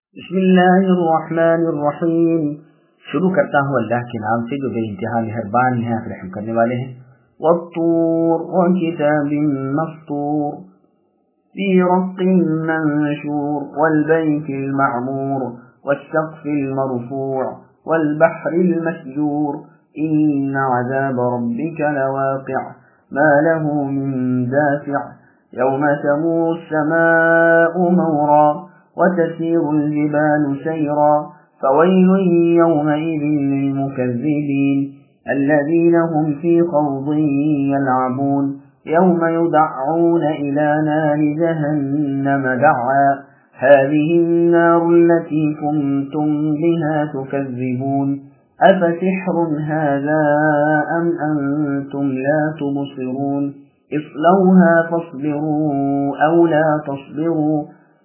बिस्मिल्लाहिर्रहमानिर्रहीम। शुरू करता हूँ अल्लाह के नाम से जो बे इंतहा मेहरबान है, रहम करने वाले हैं। वत्तूर व किताबिन मस्तूर फी रक्किन मंशूर वल बैतिल मअमूर वस्सक़्फ़िल मरफ़ूअ वल बहरिल मस्जूर इन्न अज़ाब रब्बिका लवाक़िअ मा लहू मिन दाफ़िअ यौम तमूरु अस्समाअु मौरा وتسير الجبال سيرا فويل يومئذ للمكذبين الذين هم في خوض يلعبون يوم يدعون إلى نار جهنم دعا هذه النار التي كنتم بها تكذبون أفسحر هذا أم أنتم لا تبصرون اصلوها فاصبروا أو لا تصبروا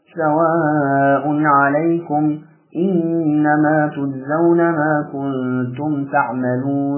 سواء عليكم انما تجزون ما كنتم تعملون۔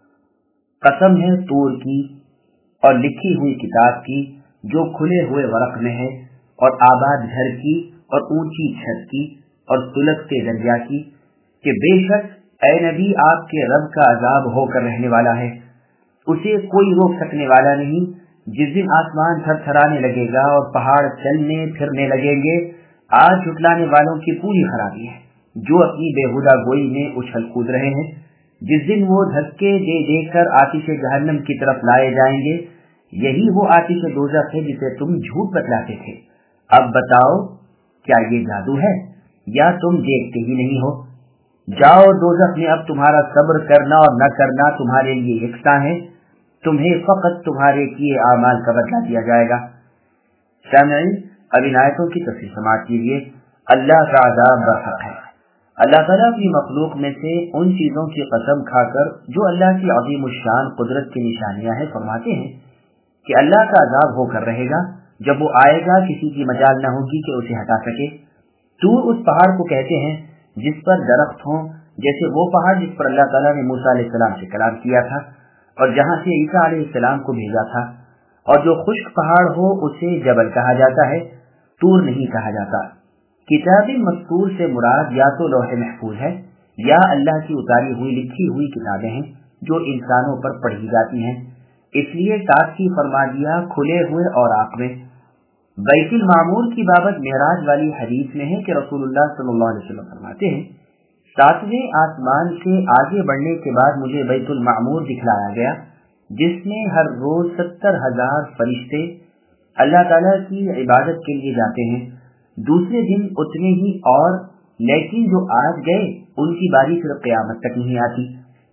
قسم ہے طور کی اور لکھی ہوئی کتاب کی جو کھلے ہوئے ورق میں ہے، اور آباد گھر کی اور اونچی چھت کی اور سلگتے دریا کی، کہ بے شک اے نبی آپ کے رب کا عذاب ہو کر رہنے والا ہے، اسے کوئی روک سکنے والا نہیں۔ جس دن آسمان تھر تھرانے لگے گا اور پہاڑ چلنے پھرنے لگیں گے، آج جھٹلانے والوں کی پوری خرابی ہے جو اپنی بےہودہ گوئی میں اچھل کود رہے ہیں۔ جس دن وہ دھکے دے دے کر آتش جہنم کی طرف لائے جائیں گے، یہی وہ آتش دوزخ ہے جسے تم جھوٹ بتلاتے تھے۔ اب بتاؤ کیا یہ جادو ہے یا تم دیکھتے ہی نہیں ہو؟ جاؤ دوزخ میں، اب تمہارا صبر کرنا اور نہ کرنا تمہارے لیے یکساں ہے، تمہیں فقط تمہارے کیے اعمال کا بدلہ دیا جائے گا۔ سامعین، اب ان آیتوں کی تفسیر سماعت کیجیے۔ اللہ کا عذاب برحق ہے۔ اللہ تعالیٰ اپنی مخلوق میں سے ان چیزوں کی قسم کھا کر جو اللہ کی عظیم الشان قدرت کی نشانیاں ہیں فرماتے ہیں کہ اللہ کا عذاب ہو کر رہے گا۔ جب وہ آئے گا کسی کی مجال نہ ہوگی کہ اسے ہٹا سکے۔ طور اس پہاڑ کو کہتے ہیں جس پر درخت ہوں، جیسے وہ پہاڑ جس پر اللہ تعالیٰ نے موسیٰ علیہ السلام سے کلام کیا تھا اور جہاں سے عیسیٰ علیہ السلام کو بھیجا تھا، اور جو خشک پہاڑ ہو اسے جبل کہا جاتا ہے، طور نہیں کہا جاتا۔ کتاب مستور سے مراد یا تو لوح محفوظ ہے یا اللہ کی اتاری ہوئی لکھی ہوئی کتابیں ہیں جو انسانوں پر پڑھی جاتی ہیں، اس لیے تاکہ فرما دیا کھلے ہوئے اوراق میں۔ بیت المعمور کی بابت معراج والی حدیث میں ہے کہ رسول اللہ صلی اللہ علیہ وسلم فرماتے ہیں، 7ویں آسمان سے آگے بڑھنے کے بعد مجھے بیت المعمور دکھلایا گیا جس میں ہر روز 70,000 فرشتے اللہ تعالیٰ کی عبادت کے لیے جاتے ہیں۔ دوسرے دن اتنے ہی اور، لیکن جو آج گئے ان کی باری صرف قیامت تک نہیں آتی۔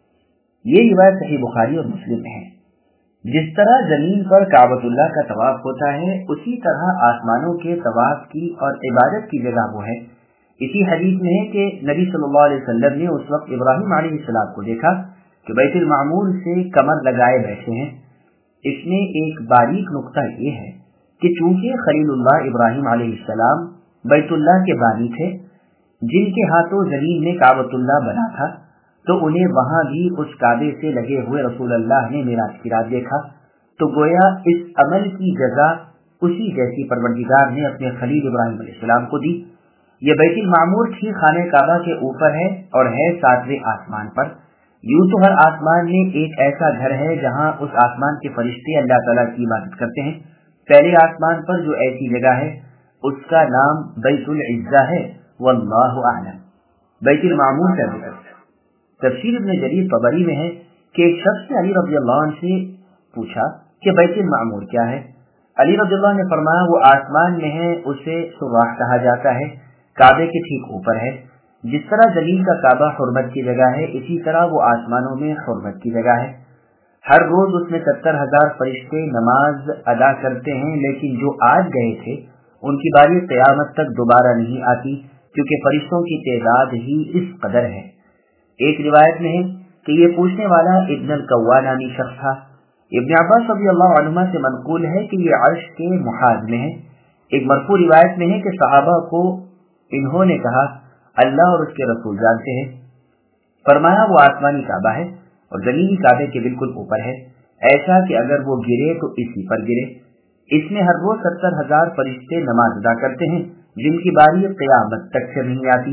یہ روایت صحیح بخاری اور مسلم میں ہے۔ جس طرح زمین پر کعبۃ اللہ کا طواف ہوتا ہے، اسی طرح آسمانوں کے طواف کی اور عبادت کی جگہ وہ ہے۔ اسی حدیث میں ہے کہ نبی صلی اللہ علیہ وسلم نے اس وقت ابراہیم علیہ السلام کو دیکھا کہ بیت المعمور سے کمر لگائے بیٹھے ہیں۔ اس میں ایک باریک نقطہ یہ ہے کہ چونکہ خلیل اللہ ابراہیم علیہ السلام بیت اللہ کے بانی تھے جن کے ہاتھوں زمین میں کعبۃ اللہ بنا تھا، تو انہیں وہاں بھی اس کعبے سے لگے ہوئے رسول اللہ نے معراج کی رات دیکھا، تو گویا اس عمل کی جزا اسی جیسی پروردگار نے اپنے خلیل ابراہیم علیہ السلام کو دی۔ یہ بیت المعمور ٹھیک خانہ کعبہ کے اوپر ہے اور ہے 7ویں آسمان پر۔ یوں تو ہر آسمان میں ایک ایسا گھر ہے جہاں اس آسمان کے فرشتے اللہ تعالیٰ کی عبادت کرتے ہیں۔ پہلے آسمان پر جو ایسی جگہ ہے اس کا نام بیت العزہ ہے، واللہ اعلم۔ بیت المعمور کا ذکر تفسیر ابن جریر طبری میں ہے کہ ایک شخص نے علی رضی اللہ عنہ سے پوچھا کہ بیت المعمور کیا ہے؟ علی رضی اللہ عنہ نے فرمایا وہ آسمان میں ہے، اسے سراح کہا جاتا ہے، کعبے کے ٹھیک اوپر ہے۔ جس طرح زمین کا کعبہ حرمت کی جگہ ہے، اسی طرح وہ آسمانوں میں حرمت کی جگہ ہے۔ ہر روز اس میں 70,000 فرشتے نماز ادا کرتے ہیں، لیکن جو آج گئے تھے ان کی باری قیامت تک دوبارہ نہیں آتی، کیونکہ فرشتوں کی تعداد ہی اس قدر ہے۔ ایک روایت میں ہے کہ یہ پوچھنے والا ابن القوا نامی شخص تھا۔ ابن عباس رضی اللہ عنہما سے منقول ہے کہ یہ عرش کے محاذ میں ہے۔ ایک مرفوع روایت میں ہے کہ صحابہ کو انہوں نے کہا اللہ اور اس کے رسول جانتے ہیں۔ فرمایا وہ آسمانی کعبہ ہے اور زمینی کعبے کے بالکل اوپر ہے، ایسا کہ اگر وہ گرے تو اسی پر گرے۔ اس میں ہر روز 70,000 فرشتے نماز ادا کرتے ہیں، جن کی باری قیامت تک سے نہیں آتی۔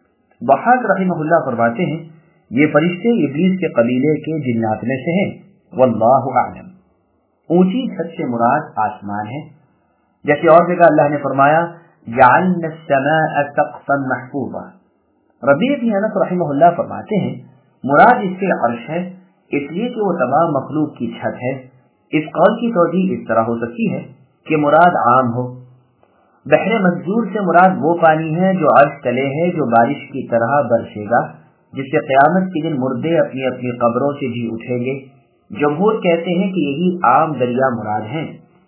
ضحاک رحمہ اللہ فرماتے ہیں یہ فرشتے ابلیس کے قبیلے کے جنات میں سے ہیں، واللہ اعلم۔ اونچی چھت سے مراد آسمان ہے، جیسے اور جگہ اللہ نے فرمایا جعلنا السماء سقفا محفوظا۔ ربیع بن انس رحمہ اللہ فرماتے ہیں مراد اس سے عرش ہے، اس لیے کہ وہ تمام مخلوق کی چھت ہے۔ اس قول کی توجیہ اس طرح ہو سکتی ہے کہ مراد عام ہو۔ بحر مسجور سے مراد وہ پانی ہے جو عرش تلے ہے، جو بارش کی طرح برسے گا، جس سے قیامت کے دن مردے اپنی اپنی قبروں سے جی اٹھیں گے۔ جمہور کہتے ہیں کہ یہی عام دریا مراد ہیں۔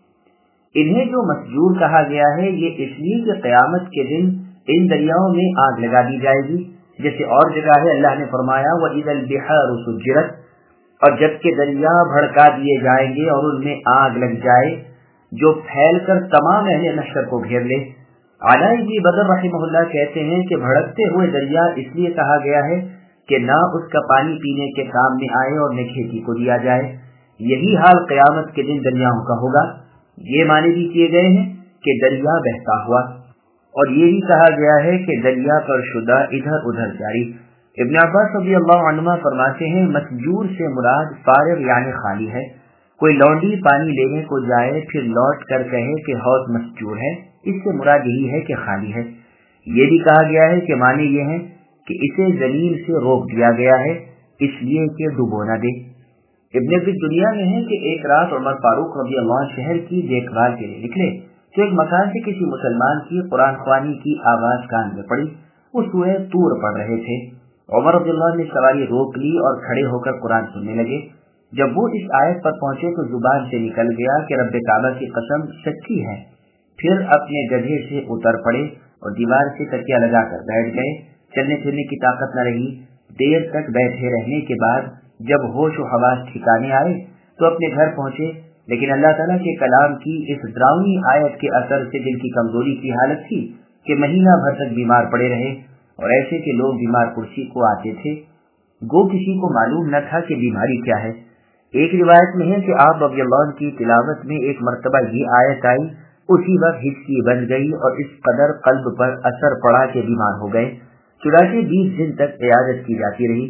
انہیں جو مسجور کہا گیا ہے یہ اس لیے کہ قیامت کے دن ان دریاؤں میں آگ لگا دی جائے گی، جیسے اور جگہ ہے اللہ نے فرمایا وَإِذَا الْبِحَارُ سُجِّرَتْ، اور جب کہ دریا بھڑکا دیے جائیں گے اور ان میں آگ لگ جائے جو پھیل کر تمام اہل محشر کو گھیر لے۔ علاء بن بدر رحمہ اللہ کہتے ہیں کہ بھڑکتے ہوئے دریا اس لیے کہا گیا ہے کہ نہ اس کا پانی پینے کے کام میں آئے اور نہ کھیتی کو دیا جائے۔ یہی حال قیامت کے دن دریاؤں کا ہوگا۔ یہ معنی بھی کیے گئے ہیں کہ دریا بہتا ہوا، اور یہ بھی کہا گیا ہے کہ دریا پر شدہ ادھر ادھر جاری۔ ابن عباس رضی اللہ عنہما فرماتے ہیں مسجور سے مراد فارغ یعنی خالی ہے۔ کوئی لونڈی پانی لینے کو جائے پھر لوٹ کر کہے کہ حوض مسجور ہے، اس سے مراد یہی ہے کہ خالی ہے۔ یہ بھی کہا گیا ہے کہ معنی یہ ہے کہ اسے زمین سے روک دیا گیا ہے اس لیے کہ ڈبو نہ دے۔ ابن ابی دنیا میں ہے کہ ایک رات عمر فاروق رضی اللہ عنہ شہر کی دیکھ بھال کے لیے نکلے تو ایک مکان سے کسی مسلمان کی قرآن خوانی کی آواز کان میں پڑی۔ وہ سورہ طور پڑھ رہے تھے۔ عمر رضی اللہ عنہ نے سواری روک لی اور کھڑے ہو کر قرآن سننے لگے۔ جب وہ اس آیت پر پہنچے تو زبان سے نکل گیا کہ رب کعبہ کی قسم سچی ہے۔ پھر اپنے گدھے سے اتر پڑے اور دیوار سے تکیہ لگا کر بیٹھ گئے۔ چلنے پھرنے کی طاقت نہ رہی۔ دیر تک بیٹھے رہنے کے بعد جب ہوش و حواس ٹھکانے آئے تو اپنے گھر پہنچے، لیکن اللہ تعالیٰ کے کلام کی اس ڈراؤنی آیت کے اثر سے دل کی کمزوری کی حالت تھی کہ مہینہ بھر تک بیمار پڑے رہے، اور ایسے کہ لوگ بیمار کرسی کو آتے تھے، گو کسی کو معلوم نہ تھا کہ بیماری کیا ہے۔ ایک روایت میں ہے کہ آپ رضی اللہ عنہ کی تلاوت میں ایک مرتبہ یہ آیت آئی، اسی وقت ہچکی بن گئی اور اس قدر قلب پر اثر پڑا کہ بیمار ہو گئے۔ چنانچہ 20 دن تک عیادت کی جاتی رہی۔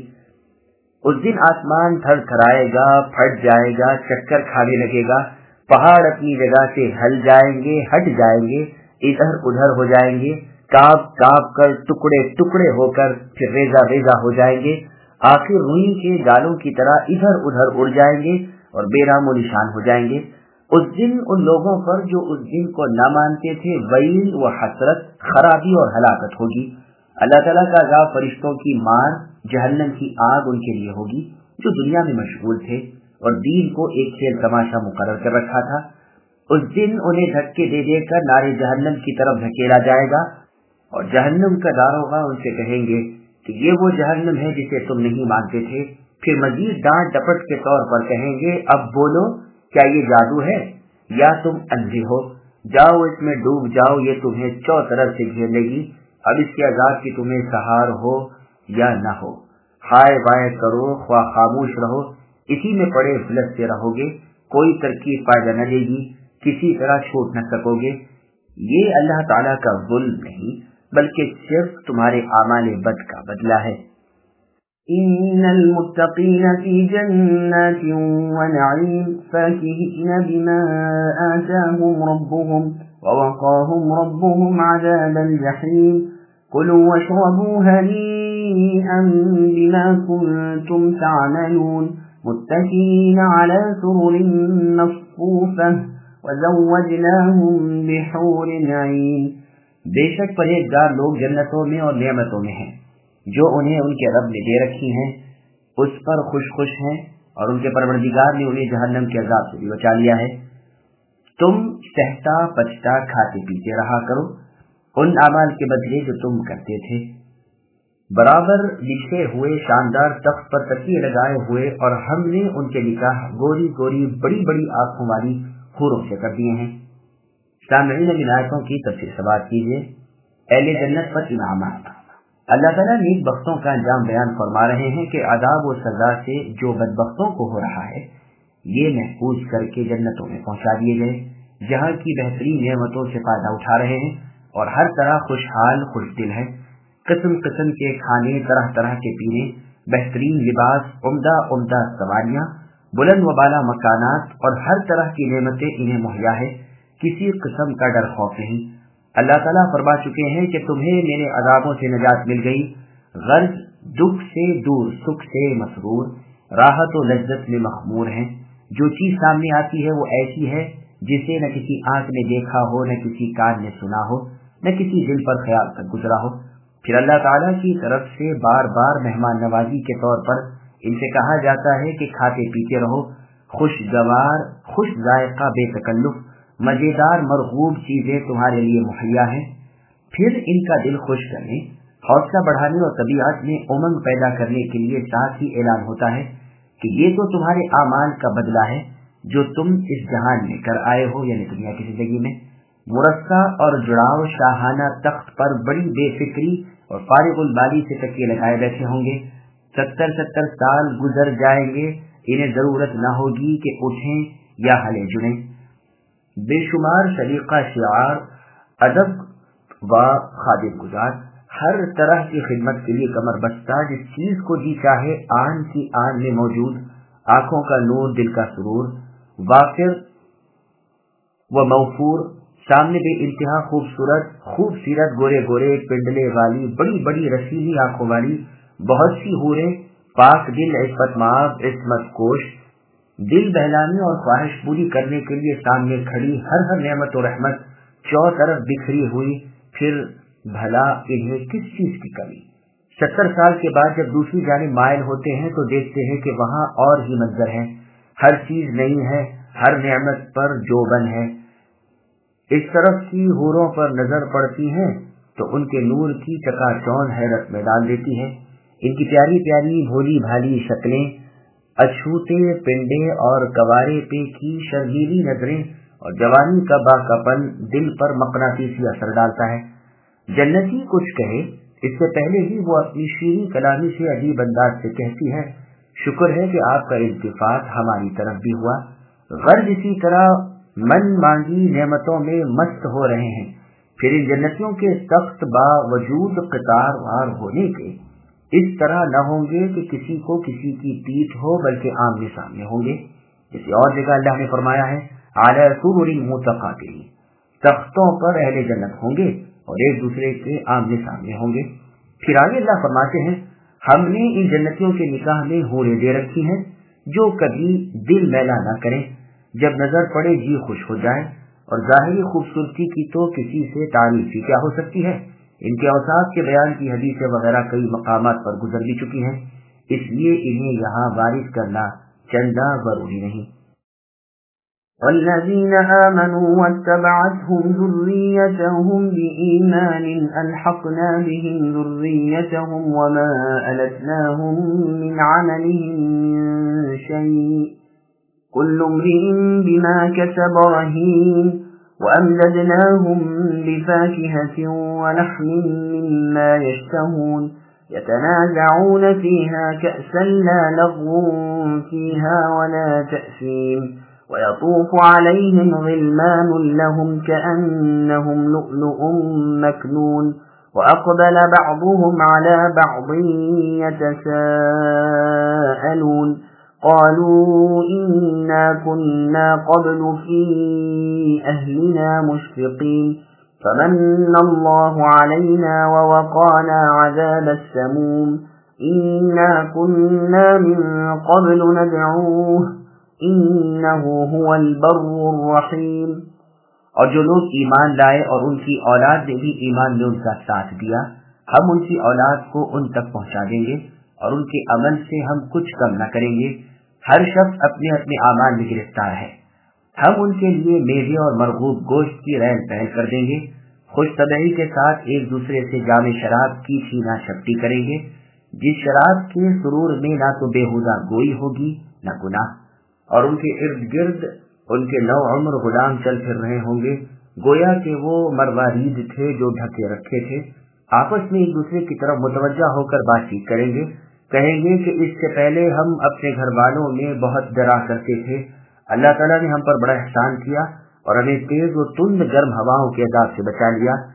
اس دن آسمان تھر تھرائے گا، پھٹ جائے گا، چکر کھانے لگے گا، پہاڑ اپنی جگہ سے ہل جائیں گے، ہٹ جائیں گے، ادھر ادھر ہو جائیں گے، کانپ کانپ کر ٹکڑے ٹکڑے ہو کر پھر ریزہ ریزہ ہو جائیں گے، آخر روئی کے گالوں کی طرح ادھر ادھر اڑ جائیں گے اور بے نام و نشان ہو جائیں گے۔ اس دن ان لوگوں پر جو اس دن کو نہ مانتے تھے ویل و حسرت، خرابی اور ہلاکت ہوگی۔ اللہ تعالیٰ کا عذاب فرشتوں کی مار، جہنم کی آگ ان کے لیے ہوگی جو دنیا میں مشغول تھے اور دین کو ایک کھیل تماشا مقرر کر رکھا تھا۔ اس دن انہیں دھکے دے دے کر نارے جہنم کی طرف دھکیلا جائے گا، اور جہنم کا داروغہ ان سے کہیں گے کہ یہ وہ جہنم ہے جسے تم نہیں مانتے تھے۔ پھر مزید ڈانٹ ڈپٹ کے طور پر کہیں گے اب بولو کیا یہ جادو ہے یا تم اندھے ہو؟ جاؤ اس میں ڈوب جاؤ، یہ تمہیں چوطرف سے گھیر لے گی، اب اس کے عذاب کی تمہیں سہار ہو یا نہ ہو۔ ہائے بائے کرو خواہ خاموش رہو، اسی میں پڑے جھلستے رہو گے، کوئی ترکیب فائدہ نہ دے گی، کسی طرح چھوٹ نہ سکو گے۔ یہ اللہ تعالیٰ کا ظلم نہیں بلکہ صرف تمہارے اعمال بد کا بدلہ ہے۔ إن المتقين في جنات ونعيم فاكهين بما آتاهم ربهم ووقاهم ربهم عذاب الجحيم كلوا واشربوا هنيئا بما كنتم تعملون متكئين على سرر مصفوفة وزوجناهم بحور عين۔ بے شک پرہیزگار لوگ جنتوں میں اور نعمتوں میں ہیں جو انہیں ان کے رب نے دے رکھی ہیں، اس پر خوش خوش ہیں، اور ان کے پروردگار نے انہیں جہنم کے عذاب سے بھی بچا لیا ہے۔ تم سہتا پچتا کھاتے پیتے رہا کرو ان اعمال کے بدلے جو تم کرتے تھے۔ برابر لکھے ہوئے شاندار تخت پر تکیے لگائے ہوئے، اور ہم نے ان کے نکاح گوری گوری بڑی بڑی آنکھوں والی حوروں سے کر دیے ہیں۔ سامعین اب ان آیتوں کی تفصیل سے بات کیجیے۔ اہل جنت پر انعامات۔ اللہ تعالیٰ نیک بختوں کا انجام بیان فرما رہے ہیں کہ عذاب و سزا سے جو بدبختوں کو ہو رہا ہے یہ محفوظ کر کے جنتوں میں پہنچا دیے گئے، جہاں کی بہترین نعمتوں سے فائدہ اٹھا رہے ہیں، اور ہر طرح خوشحال خوش دل ہے۔ قسم قسم کے کھانے، طرح طرح کے پینے، بہترین لباس، عمدہ عمدہ سواریاں، بلند و بالا مکانات اور ہر طرح کی نعمتیں انہیں مہیا ہے، کسی قسم کا ڈر خوف نہیں۔ اللہ تعالیٰ فرما چکے ہیں کہ تمہیں میرے عذابوں سے نجات مل گئی، غرض دکھ سے دور، سکھ سے مسرور، راحت و لذت میں مخمور ہیں۔ جو چیز سامنے آتی ہے وہ ایسی ہے جسے نہ کسی آنکھ نے دیکھا ہو، نہ کسی کان نے سنا ہو، نہ کسی دل پر خیال تک گزرا ہو۔ پھر اللہ تعالیٰ کی طرف سے بار بار مہمان نوازی کے طور پر ان سے کہا جاتا ہے کہ کھاتے پیتے رہو، خوشگوار، خوش ذائقہ، بے تکلف، مزیدار مرغوب چیزیں تمہارے لیے مہیا ہیں۔ پھر ان کا دل خوش کرنے، حوصلہ بڑھانے اور طبیعت میں امنگ پیدا کرنے کے لیے ساتھ ہی اعلان ہوتا ہے کہ یہ تو تمہارے اعمال کا بدلہ ہے جو تم اس جہان میں کر آئے ہو، یعنی دنیا کی زندگی میں۔ مرصع اور جڑاؤ شاہانہ تخت پر بڑی بے فکری اور فارغ البالی سے تکیے لگائے بیٹھے ہوں گے۔ 70 سال گزر جائیں گے، انہیں ضرورت نہ ہوگی کہ اٹھیں یا ہلے جڑیں۔ بے شمار سلیقہ شعار، ادب و خادم گزار، ہر طرح کی خدمت کے لیے کمر بستہ، جس چیز کو جی چاہے آن کی آن میں موجود، آنکھوں کا نور، دل کا سرور، وافر و موفور، سامنے بے انتہا خوب سیرت، گورے گورے پنڈلے والی، بڑی بڑی رسیلی آنکھوں والی بہت سی حوریں، پاک دل، عصمت مآب، عصمت کوش، دل بہلانے اور خواہش پوری کرنے کے لیے سامنے کھڑی، ہر نعمت و رحمت چوطرف بکھری ہوئی، پھر بھلا انہیں کس چیز کی کمی؟ 70 سال کے بعد جب دوسری جانب مائل ہوتے ہیں تو دیکھتے ہیں کہ وہاں اور ہی منظر ہے، ہر چیز نئی ہے، ہر نعمت پر جوبن ہے۔ اس طرف کی حوروں پر نظر پڑتی ہے تو ان کے نور کی چکا چوند حیرت میں ڈال دیتی ہے۔ ان کی پیاری پیاری بھولی بھالی شکلیں، اچھوتے پنڈے اور کوارے پہ کی شرمیلی نظریں اور جوانی کا باقاپن دل پر مقناطیسی اثر ڈالتا ہے۔ جنتی کچھ کہے اس سے پہلے ہی وہ اپنی شیریں کلامی سے عجیب انداز سے کہتی ہے، شکر ہے کہ آپ کا التفات ہماری طرف بھی ہوا۔ غرض اسی طرح من مانگی نعمتوں میں مست ہو رہے ہیں۔ پھر ان جنتیوں کے سخت باوجود قطار وار ہونے کے اس طرح نہ ہوں گے کہ کسی کو کسی کی پیٹھ ہو، بلکہ آمنے سامنے ہوں گے۔ کسی اور جگہ اللہ نے فرمایا ہے علی سرر متقابلین، تختوں پر اہل جنت ہوں گے اور ایک دوسرے کے آمنے سامنے ہوں گے۔ پھر آگے اللہ فرماتے ہیں ہم نے ان جنتیوں کے نکاح میں حوریں دے رکھی ہیں جو کبھی دل میلا نہ کریں، جب نظر پڑے جی خوش ہو جائے، اور ظاہری خوبصورتی کی تو کسی سے تعریف ہی کیا ہو سکتی ہے۔ ان کے اوصاف کے بیان کی حدیثیں وغیرہ کئی مقامات پر گزر بھی چکی ہیں، اس لیے انہیں یہاں وارث کرنا چندہ ضروری نہیں۔ والذين آمنوا واتبعتهم ذريتهم بإيمان ألحقنا بهم ذريتهم وما ألتناهم من عملهم من شيء كل امرئ بما كسب رهين وأمددناهم بفاكهة ولحم مما يشتهون يتنازعون فيها كأسا لا لغو فيها ولا تأثيم ويطوف عليهم غلمان لهم كأنهم لؤلؤ مكنون وأقبل بعضهم على بعض يتساءلون قالوا إنا كنا قبل في أهلنا مشفقين فمن الله علينا ووقانا عذاب السموم إنا كنا من قبل ندعوه إنه هو البر الرحيم۔ اور جو لوگ ایمان لائے اور ان کی اولاد نے بھی ایمان میں ان کا ساتھ دیا، ہم ان کی اولاد کو ان تک پہنچا دیں گے اور ان کے عمل سے ہم کچھ کم نہ کریں گے۔ ہر شخص اپنے اپنے اعمال میں گرفتار ہے۔ ہم ان کے لیے میوے اور مرغوب گوشت کی ریل پہل کر دیں گے، خوش طبعی کے ساتھ ایک دوسرے سے جام شراب کی چھینا چھپٹی کریں گے، جس شراب کے سرور میں نہ تو بےہودہ گوئی ہوگی نہ گناہ، اور ان کے ارد گرد ان کے نو عمر غلام چل پھر رہے ہوں گے، گویا کہ وہ مروارید تھے جو ڈھکے رکھے تھے۔ آپس میں ایک دوسرے کی طرف متوجہ ہو کر بات چیت کریں گے، کہیں گے کہ اس سے پہلے ہم اپنے گھر والوں میں بہت ڈرا کرتے تھے، اللہ تعالیٰ نے ہم پر بڑا احسان کیا اور ہمیں تیز و تند گرم ہواؤں کے عذاب سے بچا لیا۔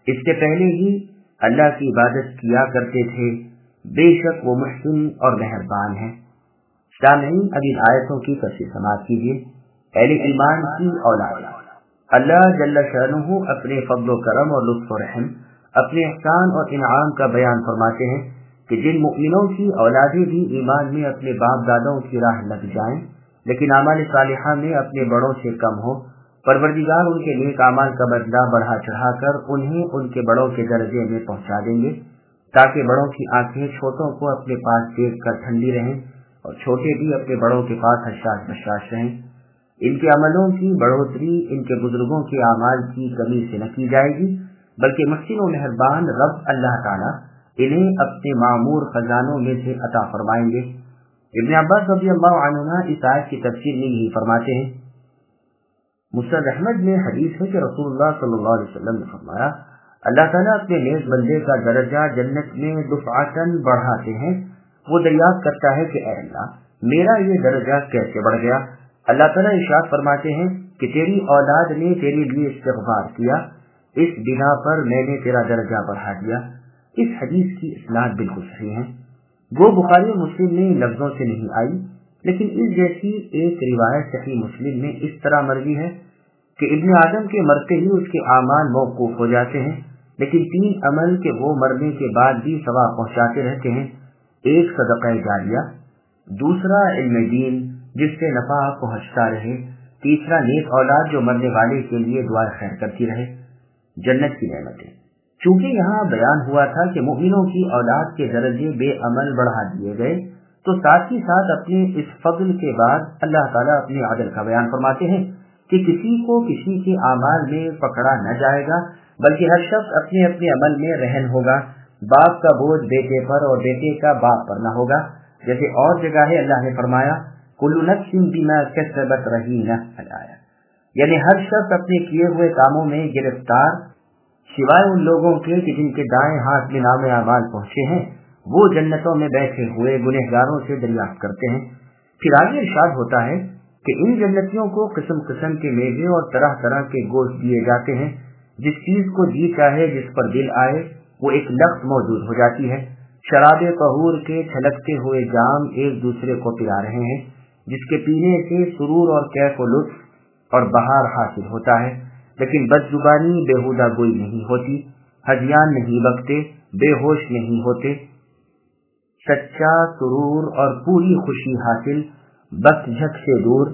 اس سے پہلے ہی اللہ کی عبادت کیا کرتے تھے، بے شک وہ محسن اور مہربان ہیں۔ سامعین، اب ان آیتوں کی تفصیل سماعت کیجیے۔ اہل ایمان کی اولاد، اللہ جل شانہ اپنے فضل و کرم اور لطف و رحم، اپنے احسان اور انعام کا بیان فرماتے ہیں کہ جن مؤمنوں کی اولادیں بھی ایمان میں اپنے باپ دادوں کی راہ لگ جائیں لیکن اعمال صالحہ میں اپنے بڑوں سے کم ہو، پروردگار ان کے نیک اعمال کا بدلہ بڑھا چڑھا کر انہیں ان کے بڑوں کے درجے میں پہنچا دیں گے، تاکہ بڑوں کی آنکھیں چھوٹوں کو اپنے پاس دیکھ کر ٹھنڈی رہیں اور چھوٹے بھی اپنے بڑوں کے پاس حشاش بشاش رہیں۔ ان کے عملوں کی بڑھوتری ان کے بزرگوں کے اعمال کی کمی سے نہ کی جائے گی، بلکہ محسن و مہربان رب اللہ تعالیٰ انہیں اپنے معمور خزانوں میں سے عطا فرمائیں گے۔ ابن عباس رضی اللہ عنہما اس آیت کی تفسیر میں یہی فرماتے ہیں۔ مسند احمد میں حدیث ہے کہ رسول اللہ صلی اللہ علیہ وسلم نے فرمایا، اللہ تعالیٰ اپنے نیک بندے کا درجہ جنت میں دفعتاً بڑھاتے ہیں۔ وہ دریافت کرتا ہے کہ اے اللہ، میرا یہ درجہ کیسے بڑھ گیا؟ اللہ تعالیٰ ارشاد فرماتے ہیں کہ تیری اولاد نے تیرے لیے استغفار کیا، اس بنا پر میں نے تیرا درجہ بڑھا دیا۔ اس حدیث کی اسناد بالکل صحیح ہے، وہ بخاری اور مسلم میں لفظوں سے نہیں آئی، لیکن اس جیسی ایک روایت صحیح مسلم میں اس طرح مروی ہے کہ ابن آدم کے مرتے ہی اس کے اعمال موقوف ہو جاتے ہیں، لیکن 3 عمل کے وہ مرنے کے بعد بھی ثواب پہنچاتے رہتے ہیں۔ ایک صدقہ جاریہ، دوسرا علم دین جس سے نفع پہنچتا رہے، تیسرا نیک اولاد جو مرنے والے کے لیے دعا خیر کرتی رہے۔ جنت کی نعمتیں، چونکہ یہاں بیان ہوا تھا کہ مومنوں کی اولاد کے درجے بے عمل بڑھا دیے گئے، تو ساتھ ہی ساتھ اپنے اس فضل کے بعد اللہ تعالیٰ اپنے عدل کا بیان فرماتے ہیں کہ کسی کو کسی کے اعمال میں پکڑا نہ جائے گا، بلکہ ہر شخص اپنے اپنے عمل میں رہن ہوگا۔ باپ کا بوجھ بیٹے پر اور بیٹے کا باپ پر نہ ہوگا، جیسے اور جگہ ہے اللہ نے فرمایا کل نفس بما کسبت رہینہ، یعنی ہر شخص اپنے کیے ہوئے کاموں میں گرفتار، سوائے ان لوگوں کے کہ جن کے دائیں ہاتھ میں نام اعمال پہنچے ہیں، وہ جنتوں میں بیٹھے ہوئے گنہگاروں سے دریافت کرتے ہیں۔ پھر آگے ارشاد ہوتا ہے کہ ان جنتیوں کو قسم قسم کے میوے اور طرح طرح کے گوشت دیے جاتے ہیں، جس چیز کو جی چاہے جس پر دل آئے وہ ایک لخت موجود ہو جاتی ہے۔ شراب طہور کے چھلکتے ہوئے جام ایک دوسرے کو پلا رہے ہیں، جس کے پینے سے سرور اور کیف و لطف اور بہار حاصل ہوتا ہے، لیکن بد زبانی بےہودہ گوئی نہیں ہوتی، ہذیان نہیں بکتے، بے ہوش نہیں ہوتے، سچا سرور اور پوری خوشی حاصل، بس جھک سے دور،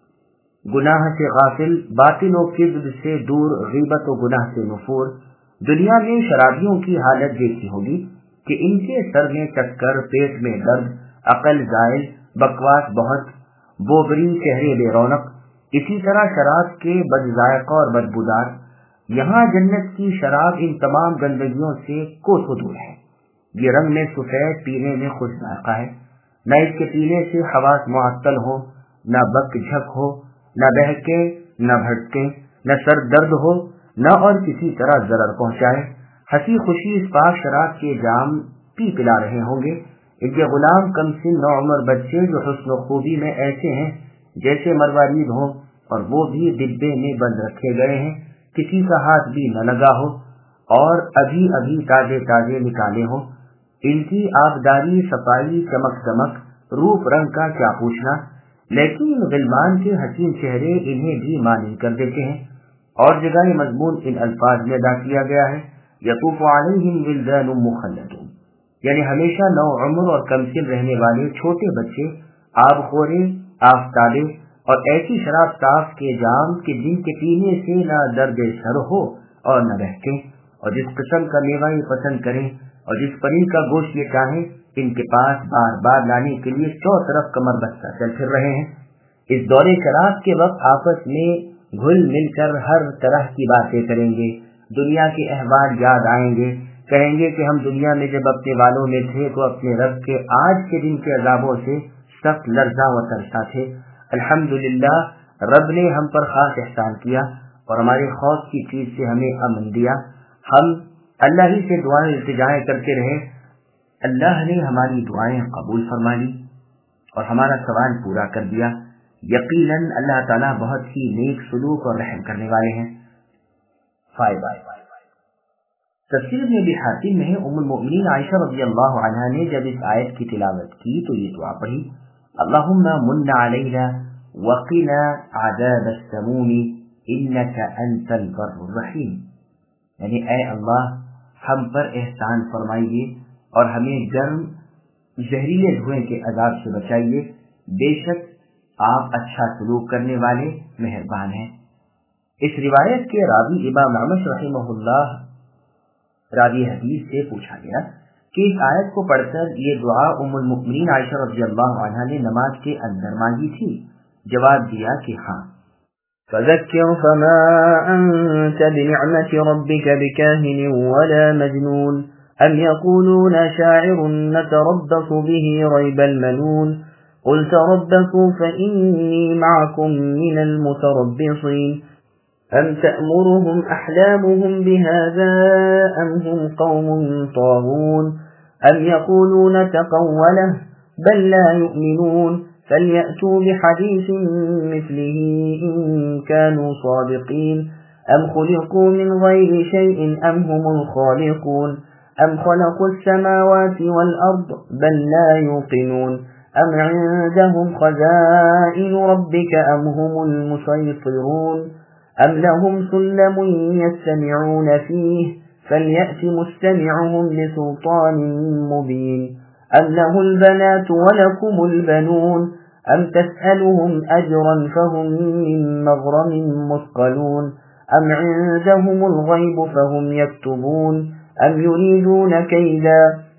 گناہ سے غافل، باطل و کذب سے دور، غیبت و گناہ سے نفور۔ دنیا میں شرابیوں کی حالت دیکھی ہوگی کہ ان کے سر میں چکر، پیٹ میں درد، عقل زائل، بکواس بہت، بوبری، چہرے بے رونق، اسی طرح شراب کے بد ذائقہ اور بدبودار۔ یہاں جنت کی شراب ان تمام گندگیوں سے کوسوں دور ہے۔ یہ رنگ میں سفید، پینے میں خوش ذائقہ ہے، نہ اس کے پینے سے حواس معطل ہو، نہ بک جھک ہو، نہ بہکے، نہ بھٹکے، نہ سر درد ہو، نہ اور کسی طرح ضرر پہنچائے۔ ہنسی خوشی اس پاک شراب کے جام پی پلا رہے ہوں گے ان کے غلام کم سن نوعمر بچے، جو حسن و خوبی میں ایسے ہیں جیسے مروارید ہوں، اور وہ بھی ڈبے میں بند رکھے گئے ہیں، کسی کا ہاتھ بھی نہ لگا ہو اور ابھی ابھی تازے تازے نکالے ہوں۔ ان کی آبداری، صفائی، چمک دمک، روپ رنگ کا کیا پوچھنا، لیکن غلمان کے حسین چہرے انہیں بھی مانی کر دیتے ہیں۔ اور جگہ یہ مضمون ان الفاظ میں ادا کیا گیا ہے، یطوف علیہم ولدان مخلدون، یعنی ہمیشہ نو عمر اور کمسن رہنے والے چھوٹے بچے، آب خورے، آفتابے اور ایسی شراب صاف کے جام کہ جن کے پینے سے نہ درد سر ہو اور نہ بہکیں، اور جس قسم کا میوہ یہ پسند کریں اور جس پری کا گوشت یہ چاہیں، ان کے پاس بار بار لانے کے لیے 100 طرف کمر بستہ چل پھر رہے ہیں۔ اس دور شراب کے وقت آپس میں گھل مل کر ہر طرح کی باتیں کریں گے، دنیا کے احوال یاد آئیں گے، کہیں گے کہ ہم دنیا میں جب اپنے والوں میں تھے تو اپنے رب کے آج کے دن کے عذابوں سے سخت لرزاں و ترساں تھے۔ الحمدللہ، رب نے ہم پر خاص احسان کیا اور ہمارے خوف کی چیز سے ہمیں امن دیا۔ ہم اللہ ہی سے دعائیں التجائیں کرتے رہے، اللہ نے ہماری دعائیں قبول فرما لی اور ہمارا سوال پورا کر دیا۔ یقیناً اللہ تعالیٰ بہت ہی نیک سلوک اور رحم کرنے والے ہیں۔ فائدہ، تفسیر ابن ابی حاتم میں ام المؤمنین عائشہ رضی اللہ عنہا نے جب اس آیت کی تلاوت کی تو یہ دعا پڑھی، اللہم من علینا وقنا عذاب السموم انک انت البر الرحیم، یعنی اے اللہ ہم پر احسان فرمائیے اور ہمیں گرم زہریلے دھوئیں کے عذاب سے بچائیے، بے شک آپ اچھا سلوک کرنے والے مہربان ہیں۔ اس روایت کے راوی امام احمد رحمہ اللہ راوی حدیث سے پوچھا گیا کہ اس آیت کو پڑھ کر یہ دعا ام المؤمنین عائشہ رضی اللہ عنہا نے نماز کے اندر مانگی تھی؟ جواب دیا کہ ہاں۔ فذكر فما أنت بنعمة ربك بكاهن ولا مجنون أم يقولون شاعر نتربص به ريب المنون قل تربصوا فإني معكم من المتربصين أم تأمرهم أحلامهم بهذا أم هم قوم طاغون أم يقولون تقوله بل لا يؤمنون فليأتوا بحديث مثله إن كانوا صادقين أم خلقوا من غير شيء أم هم الخالقون أم خلقوا السماوات والأرض بل لا يوقنون أم عندهم خزائن ربك أم هم المسيطرون أم لهم سلم يستمعون فيه فليأت مستمعهم بسلطان مبين أم له البنات ولكم البنون أم تسألهم أجرا فهم من مغرم مثقلون أم عندهم الغيب فهم يكتبون أم يريدون كيدا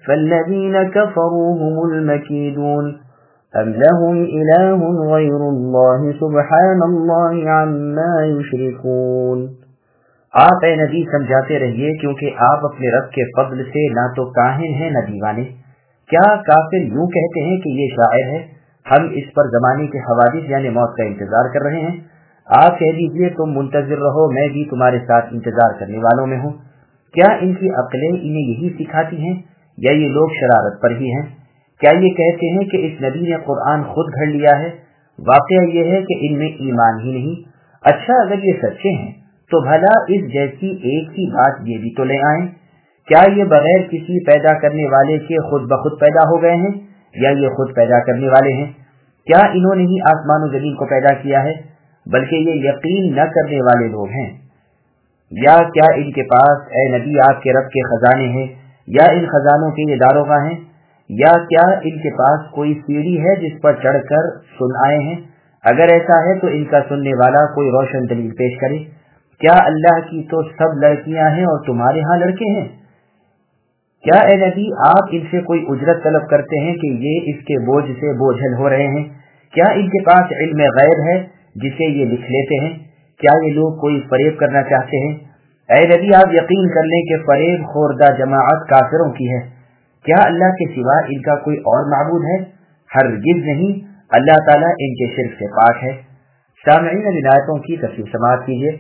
فالذين كفروا هم المكيدون أم لهم إله غير الله سبحان الله عما يشركون۔ آپ اے نبی سمجھاتے رہیے کیونکہ آپ اپنے رب کے فضل سے نہ تو کاہن ہیں نہ دیوانے۔ کیا کافر یوں کہتے ہیں کہ یہ شاعر ہے، ہم اس پر زمانے کے حوادث یعنی موت کا انتظار کر رہے ہیں؟ آپ کہہ دیجیے تم منتظر رہو، میں بھی تمہارے ساتھ انتظار کرنے والوں میں ہوں۔ کیا ان کی عقلیں انہیں یہی سکھاتی ہیں یا یہ لوگ شرارت پر ہی ہیں؟ کیا یہ کہتے ہیں کہ اس نبی نے قرآن خود گھڑ لیا ہے؟ واقعہ یہ ہے کہ ان میں ایمان ہی نہیں۔ اچھا اگر یہ سچے ہیں تو بھلا اس جیسی ایک ہی بات یہ بھی تو لے آئیں۔ کیا یہ بغیر کسی پیدا کرنے والے کے خود بخود پیدا ہو گئے ہیں یا یہ خود پیدا کرنے والے ہیں؟ کیا انہوں نے ہی آسمان و زمین کو پیدا کیا ہے؟ بلکہ یہ یقین نہ کرنے والے لوگ ہیں۔ یا کیا ان کے پاس اے نبی آپ کے رب کے خزانے ہیں یا ان خزانوں کے یہ داروغہ ہیں؟ یا کیا ان کے پاس کوئی سیڑھی ہے جس پر چڑھ کر سن آئے ہیں؟ اگر ایسا ہے تو ان کا سننے والا کوئی روشن دلیل پیش کرے۔ کیا اللہ کی تو سب لڑکیاں ہیں اور تمہارے ہاں لڑکے ہیں؟ کیا اے نبی آپ ان سے کوئی اجرت طلب کرتے ہیں کہ یہ اس کے بوجھ سے بوجھل ہو رہے ہیں؟ کیا ان کے پاس علم غیب ہے جسے یہ لکھ لیتے ہیں؟ کیا یہ لوگ کوئی فریب کرنا چاہتے ہیں؟ اے نبی آپ یقین کر لیں کہ فریب خوردہ جماعت کافروں کی ہے۔ کیا اللہ کے سوا ان کا کوئی اور معبود ہے؟ ہرگز نہیں، اللہ تعالیٰ ان کے شرک سے پاک ہے۔ سامعین اب آیتوں کی تفصیل سماعت کیجیے۔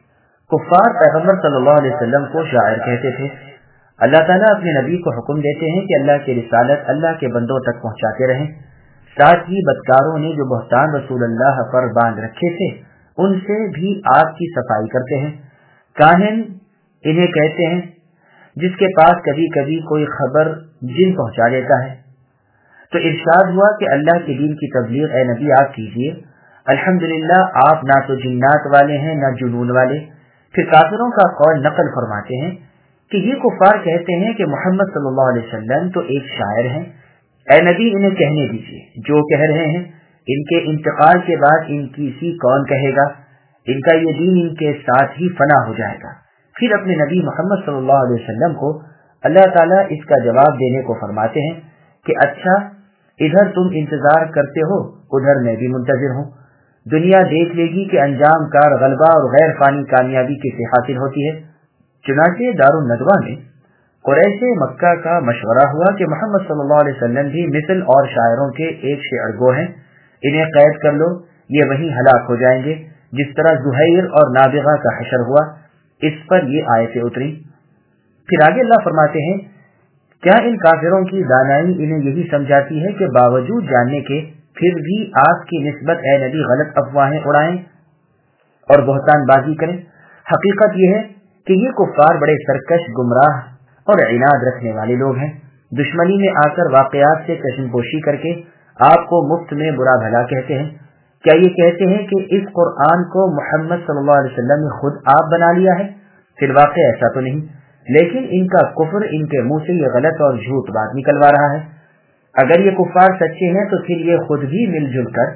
کفار پیغمبر صلی اللہ علیہ وسلم کو شاعر کہتے تھے۔ اللہ تعالیٰ اپنے نبی کو حکم دیتے ہیں کہ اللہ کی رسالت اللہ کے بندوں تک پہنچاتے رہیں۔ ساتھ ہی بدکاروں نے جو بہتان رسول اللہ پر باندھ رکھے تھے ان سے بھی آپ کی صفائی کرتے ہیں۔ کاہن انہیں کہتے ہیں جس کے پاس کبھی کبھی کوئی خبر جن پہنچا دیتا ہے۔ تو ارشاد ہوا کہ اللہ کے دین کی تبلیغ اے نبی آپ کیجیے۔ الحمدللہ آپ نہ تو جنات والے ہیں نہ جنون والے۔ پھر کافروں کا قول نقل فرماتے ہیں کہ یہ کفار کہتے ہیں کہ محمد صلی اللہ علیہ وسلم تو ایک شاعر ہیں۔ اے نبی انہیں کہنے دیجیے جو کہہ رہے ہیں، ان کے انتقال کے بعد ان کی سی کون کہے گا؟ ان کا یہ دین ان کے ساتھ ہی فنا ہو جائے گا۔ پھر اپنے نبی محمد صلی اللہ علیہ وسلم کو اللہ تعالیٰ اس کا جواب دینے کو فرماتے ہیں کہ اچھا ادھر تم انتظار کرتے ہو، ادھر میں بھی منتظر ہوں۔ دنیا دیکھ لے گی کہ انجام کار غلبہ اور غیر فانی کامیابی کسے حاصل ہوتی ہے۔ چنانچہ دارالندوہ میں قریش مکہ کا مشورہ ہوا کہ محمد صلی اللہ علیہ وسلم بھی مثل اور شاعروں کے ایک شعر گو ہیں، انہیں قید کر لو، یہ وہیں ہلاک ہو جائیں گے جس طرح زہیر اور نابغہ کا حشر ہوا۔ اس پر یہ آیتیں اتری۔ پھر آگے اللہ فرماتے ہیں کیا ان کافروں کی دانائی انہیں یہی سمجھاتی ہے کہ باوجود جاننے کے پھر بھی آپ کی نسبت اے نبی غلط افواہیں اڑائیں اور بہتان بازی کریں؟ حقیقت یہ ہے کہ یہ कुफ्फार बड़े सरकश, गुमराह और इनाद रखने वाले लोग हैं। दुश्मनी में आकर वाकयात से कशमपोशी करके आपको मुफ्त में बुरा भला कहते हैं। क्या ये कहते हैं कि इस कुरान को मोहम्मद सल्लल्लाहु अलैहि वसल्लम ने खुद आप बना लिया है? फिर वाकई ऐसा तो नहीं, लेकिन इनका कुफ्र इनके मुंह से ये गलत और झूठ बात निकलवा रहा है। अगर ये कुफ्फार सच्चे हैं तो फिर ये खुद भी मिलजुल कर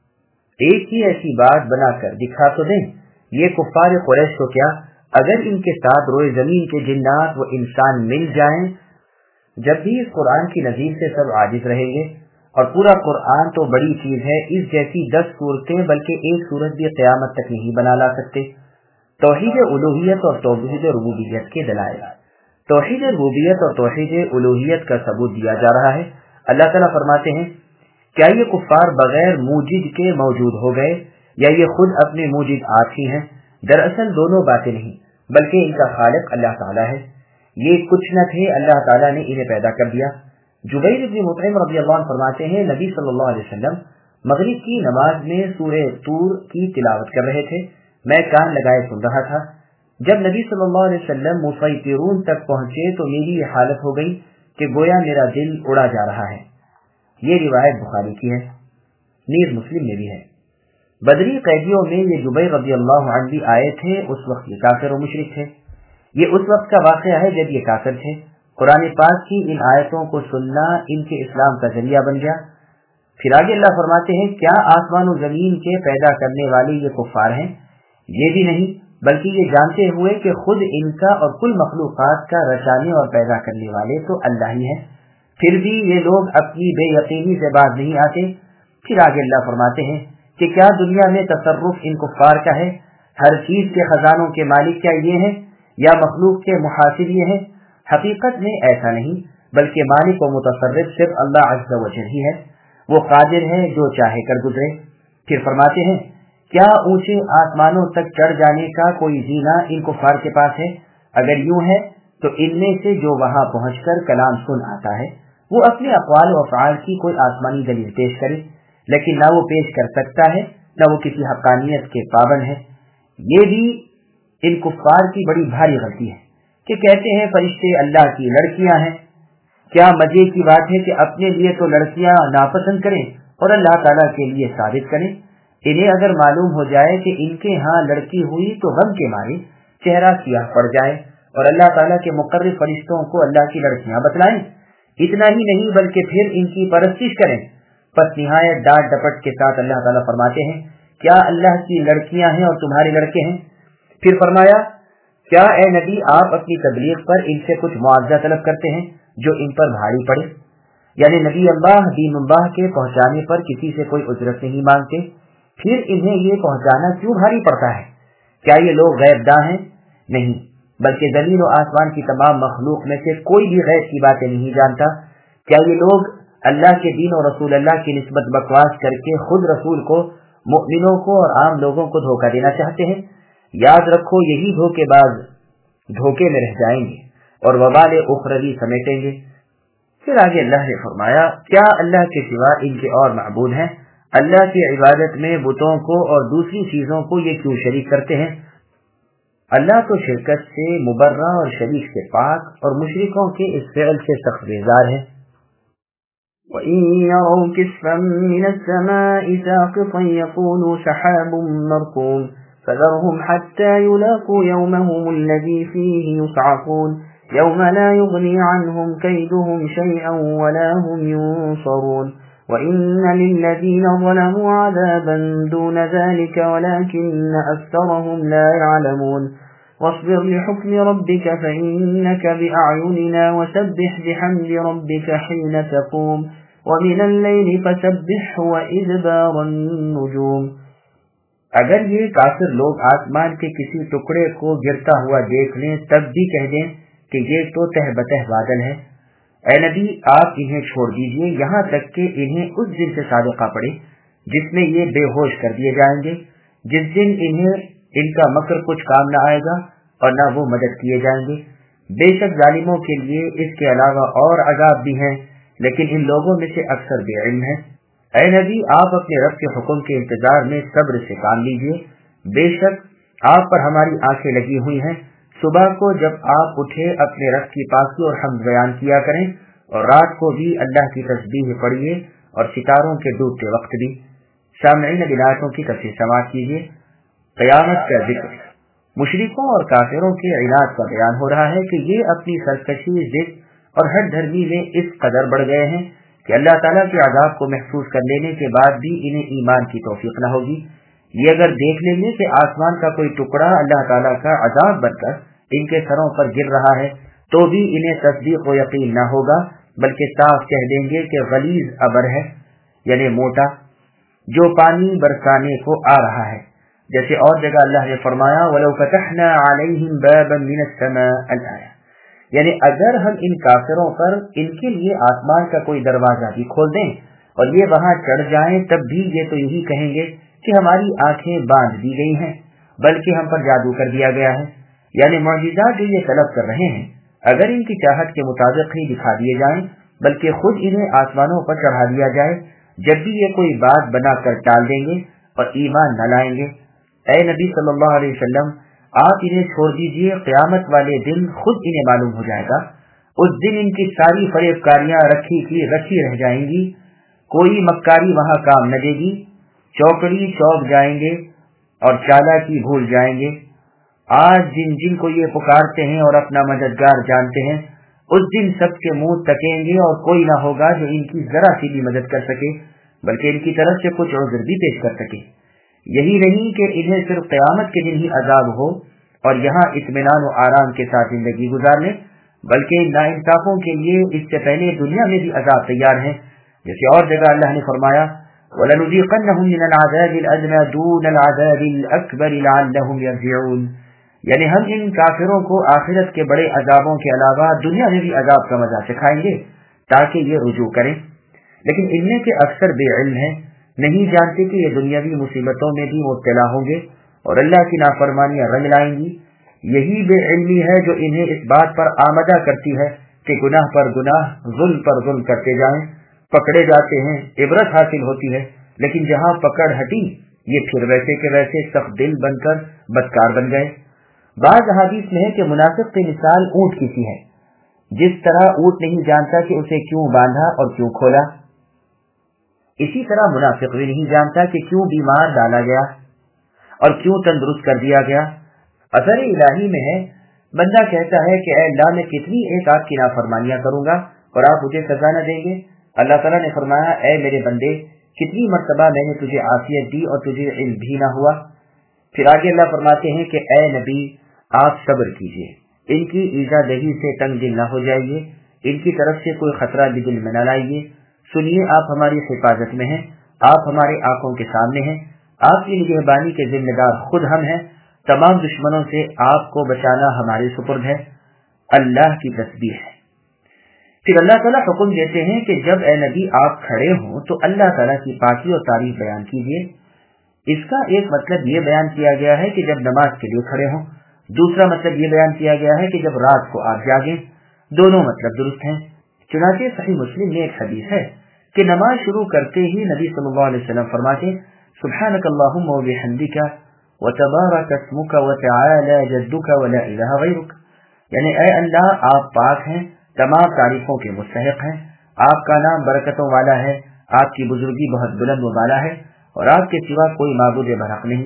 एक ही ऐसी बात बनाकर दिखा तो दें। ये कुफ्फार कुरैश को क्या, अगर इनके साथ रोए जमीन के जिन्नात व इंसान मिल जाएं, जब भी इस कुरान की नजीर से सब आजिज रहेंगे। और पूरा कुरान तो बड़ी चीज है, इस जैसी 10 सूरतें बल्कि एक सूरत भी क़यामत तक नहीं बना ला सकते। तौहीद उलूहियत और तौहीद रुबूबियत के दलाइल। तौहीद रुबूबियत और तौहीद उलूहियत का सबूत दिया जा रहा है। अल्लाह ताला फरमाते हैं, क्या ये कुफ्फार बगैर मूजिद के मौजूद हो गए या ये खुद अपने मूजिद आप ही हैं? दरअसल दोनों बातें नहीं, बल्कि इनका खालिक अल्लाह ताला है। ये कुछ न थे, अल्लाह ताला ने इन्हें पैदा कर दिया। जुबैर इब्न मुतइम रज़ियल्लाहु अन्हु फरमाते हैं, नबी सल्लल्लाहु अलैहि वसल्लम मगरिब की नमाज में सूरह तूर की तिलावत कर रहे थे। मैं कान लगाए सुन रहा था। जब नबी सल्लल्लाहु अलैहि वसल्लम मुसैतिरून तक पहुंचे तो मेरी ये हालत हो गई कि गोया मेरा दिल उड़ा जा रहा है। ये रिवायत बुखारी की है, नीर मुस्लिम में भी है। बदरी कैदियों में ये जुबैर रज़ियल्लाहु अन्हु भी आए थे। उस वक्त ये काफिर और मुशरिक थे। ये उस वक्त का वाक़या है जब ये काफिर थे। कुरान पाक की इन आयतों को सुनना इनके इस्लाम का जरिया बन गया। फिर आगे अल्लाह फरमाते हैं, क्या आसमान और जमीन के पैदा करने वाले ये कुफ्फार हैं? ये भी नहीं, बल्कि ये जानते हुए कि खुद इनका और कुल मखलूकात का रचाने और पैदा करने वाले तो अल्लाह ही है, फिर भी ये लोग अपनी बेयकीनी से बाज नहीं आते। फिर आगे अल्लाह फरमाते हैं कि क्या दुनिया में तसर्रुफ इन कुफ्फार का है? हर चीज के खजानों के मालिक क्या ये हैं या मखलूक के मुहासिब ये हैं? हकीकत में ऐसा नहीं, बल्कि मालिक और मुतसर्रिफ सिर्फ अल्लाह अज़्ज़ व जल ही है। वो कादिर है जो चाहे कर गुजरे। फिर फरमाते हैं, क्या ऊंचे आसमानों तक चढ़ जाने का कोई जीना इन कुफ्फार के पास है? अगर यूं है तो इनमें से जो वहां पहुंचकर कलाम सुन आता है वो अपने अक़वाल व अफ़आल की कोई आसमानी दलील पेश करे, लेकिन ना वो पेश कर सकता है ना वो किसी हक़ानियत के पाबंद है। ये भी इन कुफ्फार की बड़ी भारी गलती है कि कहते हैं फरिश्ते अल्लाह की लड़कियां हैं। क्या मजे की बात है कि अपने लिए तो लड़कियां नापसंद करें और अल्लाह ताला के लिए साबित करें। इन्हें अगर मालूम हो जाए कि इनके यहाँ लड़की हुई तो गम के मारे चेहरा सियाह पड़ जाए और अल्लाह ताला के मुकर्रब फरिश्तों को अल्लाह की लड़कियां बतलाएं। इतना ही नहीं बल्कि फिर इनकी परस्तिश करें। बस निहायत डांट डपट के साथ अल्लाह ताला फरमाते हैं, क्या अल्लाह की लड़कियां हैं और तुम्हारे लड़के हैं? फिर फरमाया, क्या ए नबी आप अपनी तबलीग पर इनसे कुछ मुआवजा तलब करते हैं जो इन पर भारी पड़े? यानी नबी अल्लाह दीन अल्लाह के पहुंचाने पर किसी से कोई उजरत नहीं मांगते, फिर इन्हें ये पहुंचाना क्यों भारी पड़ता है? क्या ये लोग गैबदां हैं? नहीं, बल्कि ज़मीन और आसमान की तमाम मखलूक में से कोई भी गैब की बातें नहीं जानता। क्या ये लोग अल्लाह के दीन और रसूल अल्लाह की निस्बत बकवास करके खुद रसूल को, मुअमिनों को और आम लोगों को धोखा देना चाहते हैं? याद रखो, यही धोखेबाज धोखे में रह जाएंगे और वबाल उखरवी समेटेंगे। फिर आगे अल्लाह ने फरमाया, क्या अल्लाह के सिवा इनके और माबूद हैं? अल्लाह की इबादत में बुतों को और दूसरी चीजों को ये क्यों शरीक करते हैं? अल्लाह तो शिरकत से मुबर्रा और शरीक से पाक और मुशरिकों के इस फ़िअल से सख्त बेजार है। وَإِن يَرَوْا كِسْفًا مِّنَ السَّمَاءِ سَاقِطًا يَقُولُوا سَحَابٌ مَّرْكُومٌ فَذَرْهُمْ حَتَّىٰ يُلَاقُوا يَوْمَهُمُ الَّذِي فِيهِ يُصْعَقُونَ يَوْمَ لَا يُغْنِي عَنْهُمْ كَيْدُهُمْ شَيْئًا وَلَا هُمْ يُنصَرُونَ وَإِنَّ لِلَّذِينَ ظَلَمُوا عَذَابًا دُونَ ذَلِكَ وَلَكِنَّ أَكْثَرَهُمْ لَا يَعْلَمُونَ واصبر لحكم ربك فإنك بأعيننا وسبح بحمد ربك حين تقوم ومن الليل فسبحه وإدبار النجوم۔ अगर ये काफिर लोग आसमान के किसी टुकड़े को गिरता हुआ देख लें तब भी कह दें कि ये तो तहबतह बादल है, ऐ नबी आप इन्हें छोड़ दीजिए यहाँ तक कि इन्हें उस दिन से साबिक़ा पड़े जिसमें ये बेहोश कर दिए जाएंगे, जिस दिन इन्हें इनका मकर कुछ काम न आएगा और न वो मदद किए जाएंगे। बेशक जालिमों के लिए इसके अलावा और अज़ाब भी हैं, लेकिन इन लोगों में से अक्सर बेइल्म हैं। ऐ नबी आप अपने रब के हुक्म के इंतजार में सब्र से काम लीजिए। बेशक आप पर हमारी आंखें लगी हुई हैं, صبح کو جب آپ اٹھے اپنے رب کی پاکی اور حمد بیان کیا کریں، اور رات کو بھی اللہ کی تسبیح پڑھیے اور ستاروں کے ڈوبتے وقت بھی۔ سامعین بلایتوں کی تفسیر سماعت کیجیے۔ قیامت کا ذکر مشرکوں اور کافروں کے عناد کا بیان ہو رہا ہے کہ یہ اپنی سرکشی، ضد اور ہر دھرمی میں اس قدر بڑھ گئے ہیں کہ اللہ تعالیٰ کے عذاب کو محسوس کر لینے کے بعد بھی انہیں ایمان کی توفیق نہ ہوگی۔ یہ اگر دیکھ لیں گے کہ آسمان کا کوئی ٹکڑا اللہ تعالیٰ کا عذاب بن کر ان کے سروں پر گر رہا ہے تو بھی انہیں تصدیق و یقین نہ ہوگا، بلکہ صاف کہہ دیں گے کہ غلیظ ابر ہے، یعنی موٹا، جو پانی برسانے کو آ رہا ہے۔ جیسے اور جگہ اللہ نے فرمایا وَلَوْ فَتَحْنَا عَلَيْهِمْ بَابًا مِنَ السَّمَاءِ الْآيَةِ، یعنی اگر ہم ان کافروں پر ان کے لیے آسمان کا کوئی دروازہ بھی کھول دیں اور یہ وہاں چڑھ جائیں، تب بھی یہ تو یہی کہیں گے کہ ہماری آنکھیں باندھ دی گئی ہیں، بلکہ ہم پر جادو کر دیا گیا ہے۔ یعنی معجزات جو یہ طلب کر رہے ہیں اگر ان کی چاہت کے مطابق ہی دکھا دیے جائیں، بلکہ خود انہیں آسمانوں پر چڑھا دیا جائے، جب بھی یہ کوئی بات بنا کر ٹال دیں گے اور ایمان نہ لائیں گے۔ اے نبی صلی اللہ علیہ وسلم، آپ انہیں چھوڑ دیجئے، قیامت والے دن خود انہیں معلوم ہو جائے گا۔ اس دن ان کی ساری فریب کاریاں رکھی کی رکھی رہ جائیں گی، کوئی مکاری وہاں کام نہ دے گی، چوکڑی چوک جائیں گے اور چالاکی بھول جائیں گے۔ آج جن جن کو یہ پکارتے ہیں اور اپنا مددگار جانتے ہیں، اس دن سب کے منہ تکیں گے اور کوئی نہ ہوگا جو ان کی ذرا سی بھی مدد کر سکے، بلکہ ان کی طرف سے کچھ عذر بھی پیش کر سکے۔ یہی نہیں کہ انہیں صرف قیامت کے دن ہی عذاب ہو اور یہاں اطمینان و آرام کے ساتھ زندگی گزار لیں، بلکہ ناانصافوں کے لیے اس سے پہلے دنیا میں بھی عذاب تیار ہیں۔ جیسے اور جگہ اللہ نے فرمایا وَلَنُذِيقَنَّهُم مِّنَ الْعَذَابِ الْأَدْنَىٰ دُونَ الْعَذَابِ الْأَكْبَرِ لَعَلَّهُمْ يَرْجِعُونَ، یعنی ہم ان کافروں کو آخرت کے بڑے عذابوں کے علاوہ دنیا میں بھی عذاب کا مزہ چکھائیں گے تاکہ یہ رجوع کریں۔ لیکن ان میں کے اکثر بے علم ہیں، نہیں جانتے کہ یہ دنیاوی مصیبتوں میں بھی مبتلا ہوں گے اور اللہ کی نافرمانیاں رنگ لائیں گی۔ یہی بے علمی ہے جو انہیں اس بات پر آمادہ کرتی ہے کہ گناہ پر گناہ، ظلم پر ظلم کرتے جائیں، پکڑے جاتے ہیں، عبرت حاصل ہوتی ہے، لیکن جہاں پکڑ ہٹی یہ پھر ویسے کے ویسے سخت دل بن کر بدکار بن گئے۔ بعض احادیث میں ہے کہ منافق کی مثال اونٹ کی سی ہے، جس طرح اونٹ نہیں جانتا کہ اسے کیوں باندھا اور کیوں کھولا، اسی طرح منافق بھی نہیں جانتا کہ کیوں بیمار ڈالا گیا اور کیوں تندرست کر دیا گیا۔ اثر الہی میں ہے، بندہ کہتا ہے کہ اے اللہ میں کتنی ایک آپ کی نافرمانیاں کروں گا اور آپ مجھے سزا نہ دیں گے۔ اللہ تعالیٰ نے فرمایا اے میرے بندے، کتنی مرتبہ میں نے تجھے عافیت دی اور تجھے علم بھی نہ ہوا۔ پھر آگے اللہ فرماتے ہیں کہ اے نبی آپ صبر کیجئے، ان کی ایذا دہی سے تنگ دل نہ ہو جائیے، ان کی طرف سے کوئی خطرہ بھی دل میں نہ لائیے۔ سنیے آپ ہماری حفاظت میں ہیں، آپ ہمارے آنکھوں کے سامنے ہیں، آپ کی نگہبانی کے ذمہ دار خود ہم ہیں، تمام دشمنوں سے آپ کو بچانا ہمارے سپرد ہے۔ اللہ کی تسبیح ہے۔ پھر اللہ تعالیٰ حکم دیتے ہیں کہ جب اے نبی آپ کھڑے ہوں تو اللہ تعالیٰ کی پاکی اور تعریف بیان کیجیے۔ اس کا ایک مطلب یہ بیان کیا گیا ہے کہ جب نماز کے لیے کھڑے ہوں، دوسرا مطلب یہ بیان کیا گیا ہے کہ جب رات کو آپ جاگیں، دونوں مطلب درست ہیں۔ چنانچہ صحیح مسلم میں ایک حدیث ہے کہ نماز شروع کرتے ہی نبی صلی اللہ علیہ وسلم فرماتے سبحانک اللہم و بحمدک وتبارک اسمک وتعالی جدک ولا الہ غیرک، یعنی اے اللہ آپ پاک ہیں، تمام تعریفوں کے مستحق ہیں، آپ کا نام برکتوں والا ہے، آپ کی بزرگی بہت بلند و بالا ہے اور آپ کے سوا کوئی معبود برحق نہیں۔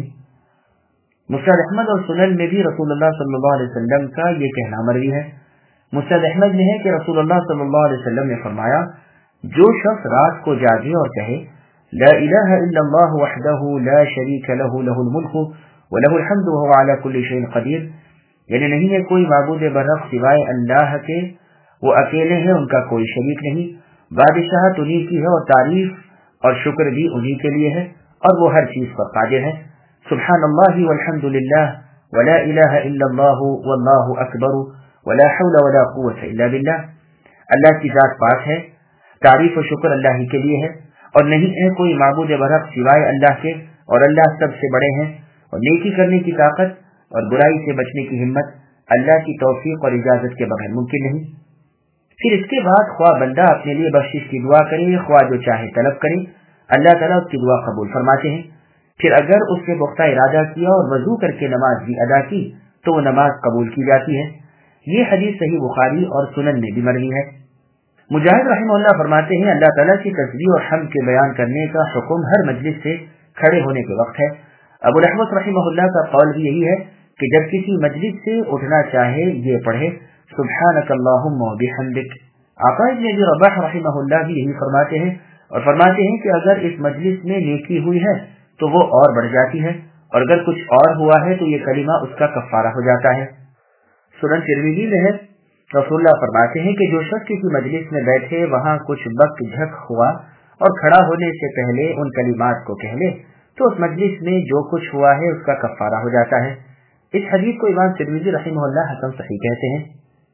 مسند احمد اور سنن میں بھی رسول اللہ صلی اللہ علیہ وسلم کا یہ کہنا مروی ہے۔ مسند احمد میں ہے کہ رسول اللہ صلی اللہ علیہ وسلم نے فرمایا جو شخص رات کو جاگے اور کہے لا الہ الا اللہ وحدہ لا شریک لہ لہ الملک ولہ الحمد وہو علی کل شیء قدیر، یعنی نہیں ہے کوئی معبود برحق سوائے اللہ کے، وہ اکیلے ہیں، ان کا کوئی شریک نہیں، بادشاہت انہی کی ہے اور تعریف اور شکر بھی انہی کے لیے ہے اور وہ ہر چیز پر قادر ہے۔ سبحان اللہ والحمد للہ ولا الہ الا اللہ واللہ اکبر ولا حول ولا قوة الا باللہ، اللہ کی ذات پاک ہے، تعریف و شکر اللہ ہی کے لیے ہے اور نہیں ہے کوئی معبود برحق سوائے اللہ کے، اور اللہ سب سے بڑے ہیں، اور نیکی کرنے کی طاقت اور برائی سے بچنے کی ہمت اللہ کی توفیق اور اجازت کے بغیر ممکن نہیں۔ پھر اس کے بعد خواہ بندہ اپنے لیے بخشش کی دعا کرے، خواہ جو چاہے طلب کرے، اللہ تعالیٰ اس کی دعا قبول فرماتے ہیں۔ پھر اگر اس نے پختہ ارادہ کیا اور وضو کر کے نماز بھی ادا کی تو وہ نماز قبول کی جاتی ہے۔ یہ حدیث صحیح بخاری اور سنن میں بھی مروی ہے۔ مجاہد رحمہ اللہ فرماتے ہیں اللہ تعالیٰ کی تسبیح اور حمد کے بیان کرنے کا حکم ہر مجلس سے کھڑے ہونے کے وقت ہے۔ ابو الاحوص رحمہ اللہ کا قول بھی یہی ہے کہ جب کسی مجلس سے اٹھنا چاہے یہ پڑھے سبحانک اللہم و بحمدک۔ عطاء ابن ابی رباح رحمہ اللہ بھی یہی فرماتے ہیں اور فرماتے ہیں کہ اگر اس مجلس میں نیکی ہوئی ہے تو وہ اور بڑھ جاتی ہے، اور اگر کچھ اور ہوا ہے تو یہ کلمہ اس کا کفارہ ہو جاتا ہے۔ سنن ترمذی میں ہے رسول اللہ فرماتے ہیں کہ جو شخص کسی مجلس میں بیٹھے وہاں کچھ بک جھک ہوا اور کھڑا ہونے سے پہلے ان کلمات کو کہہ لے تو اس مجلس میں جو کچھ ہوا ہے اس کا کفارہ ہو جاتا ہے۔ اس حدیث کو امام ترمذی رحمہ اللہ حسن صحیح کہتے ہیں۔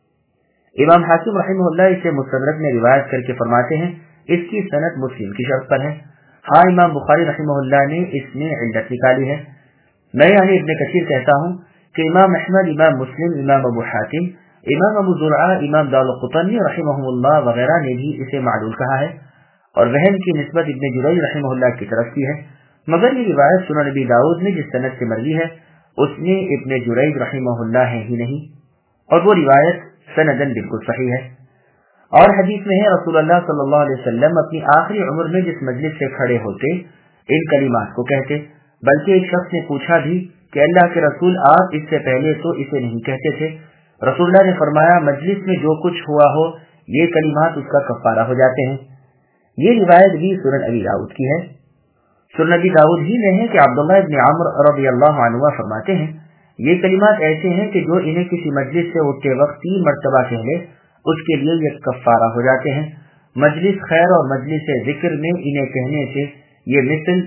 امام حاکم رحمہ اللہ اسے مستدرک میں روایت کر کے فرماتے ہیں اس کی سند مسلم کی شرط پر ہے۔ ہاں امام بخاری رحمہ اللہ نے اس میں علت نکالی ہے۔ میں یعنی ابن کثیر کہتا ہوں کہ امام احمد، امام مسلم، امام ابو حاتم، امام ابو زرعہ، امام دارقطنی رحمہ اللہ وغیرہ نے بھی اسے معلول کہا ہے اور وہم کی نسبت ابن جریج رحمہ اللہ کی طرف کی ہے، مگر یہ روایت سنن نبی داؤد میں جس سند سے مروی ہے اس میں ابن جریج رحمہ اللہ ہے ہی نہیں، اور وہ روایت سندن بالکل صحیح ہے۔ اور حدیث میں ہے رسول اللہ صلی اللہ علیہ وسلم اپنی آخری عمر میں جس مجلس سے کھڑے ہوتے ان کلمات کو کہتے، بلکہ ایک شخص نے پوچھا بھی کہ اللہ کے رسول آپ اس سے پہلے تو اسے نہیں کہتے تھے۔ رسول اللہ نے فرمایا مجلس میں جو کچھ ہوا ہو یہ کلمات اس کا کفارہ ہو جاتے ہیں۔ یہ روایت بھی سنن ابی داؤد کی ہے۔ سنن ابی داؤد ہی میں ہے کہ عبداللہ ابن عمر رضی اللہ عنہ فرماتے ہیں یہ کلمات ایسے ہیں کہ جو انہیں کسی مجلس سے اٹھتے وقت 3 مرتبہ کہہ لے اس کے لیے یہ کفارہ ہو جاتے ہیں۔ مجلس خیر اور مجلس ذکر میں انہیں کہنے سے یہ مثل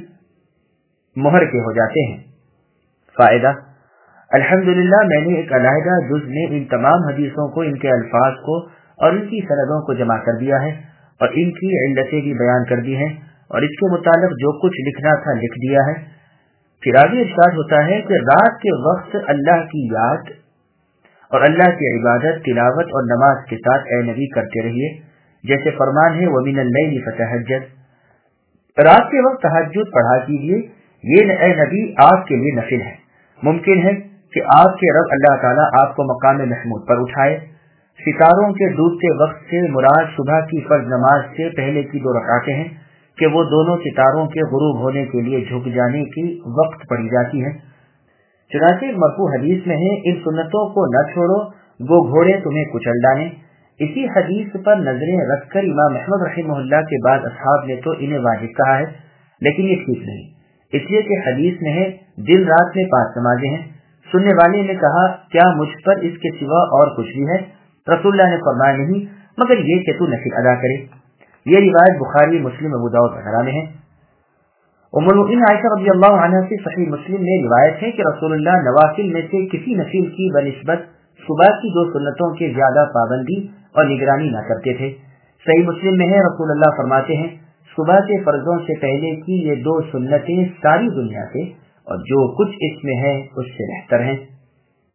مہر کے ہو جاتے ہیں۔ فائدہ: الحمدللہ میں نے ایک علیحدہ جز میں ان تمام حدیثوں کو، ان کے الفاظ کو اور ان کی سندوں کو جمع کر دیا ہے اور ان کی علتیں بھی بیان کر دی ہیں اور اس کے متعلق جو کچھ لکھنا تھا لکھ دیا ہے۔ پھر آگے ارشاد ہوتا ہے کہ رات کے وقت اللہ کی یاد اور اللہ کی عبادت، تلاوت اور نماز کے ساتھ اے نبی کرتے رہیے، جیسے فرمان ہے وَمِنَ اللَّيْلِ فَتَهَجَّدْ، رات کے وقت تہجد پڑھا کیجیے، یہ اے نبی آپ کے لیے نفل ہے۔ ممکن ہے کہ آپ کے رب اللہ تعالیٰ آپ کو مقام محمود پر اٹھائے۔ ستاروں کے ڈوبتے وقت سے مراد صبح کی فرض نماز سے پہلے کی 2 رکعتیں ہیں کہ وہ دونوں ستاروں کے غروب ہونے کے لیے جھک جانے کی وقت پڑھی جاتی ہیں۔ چنانچہ مرفوع حدیث میں ہے ان سنتوں کو نہ چھوڑو وہ گھوڑے تمہیں کچل ڈالیں۔ اسی حدیث پر نظریں رکھ کر امام احمد رحمہ اللہ کے بعد اصحاب نے تو انہیں واجب کہا ہے، لیکن یہ ٹھیک نہیں، اس لیے کہ حدیث میں ہے دن رات میں 5 نمازیں ہیں۔ سننے والے نے کہا کیا مجھ پر اس کے سوا اور کچھ بھی ہے؟ رسول اللہ نے فرمایا نہیں مگر یہ کہ تو نفل ادا کرے۔ یہ روایت بخاری، مسلم، ابو داؤد وغیرہ میں ہے۔ ام المؤمنین عائشہ رضی اللہ عنہا سے صحیح مسلم میں روایت ہے کہ رسول اللہ نوافل میں سے کسی نفل کی بنسبت صبح کی 2 سنتوں کے زیادہ پابندی اور نگرانی نہ کرتے تھے۔ صحیح مسلم میں ہے رسول اللہ فرماتے ہیں صبح کے فرضوں سے پہلے کی یہ 2 سنتیں ساری دنیا سے اور جو کچھ اس میں ہے اس سے بہتر ہیں۔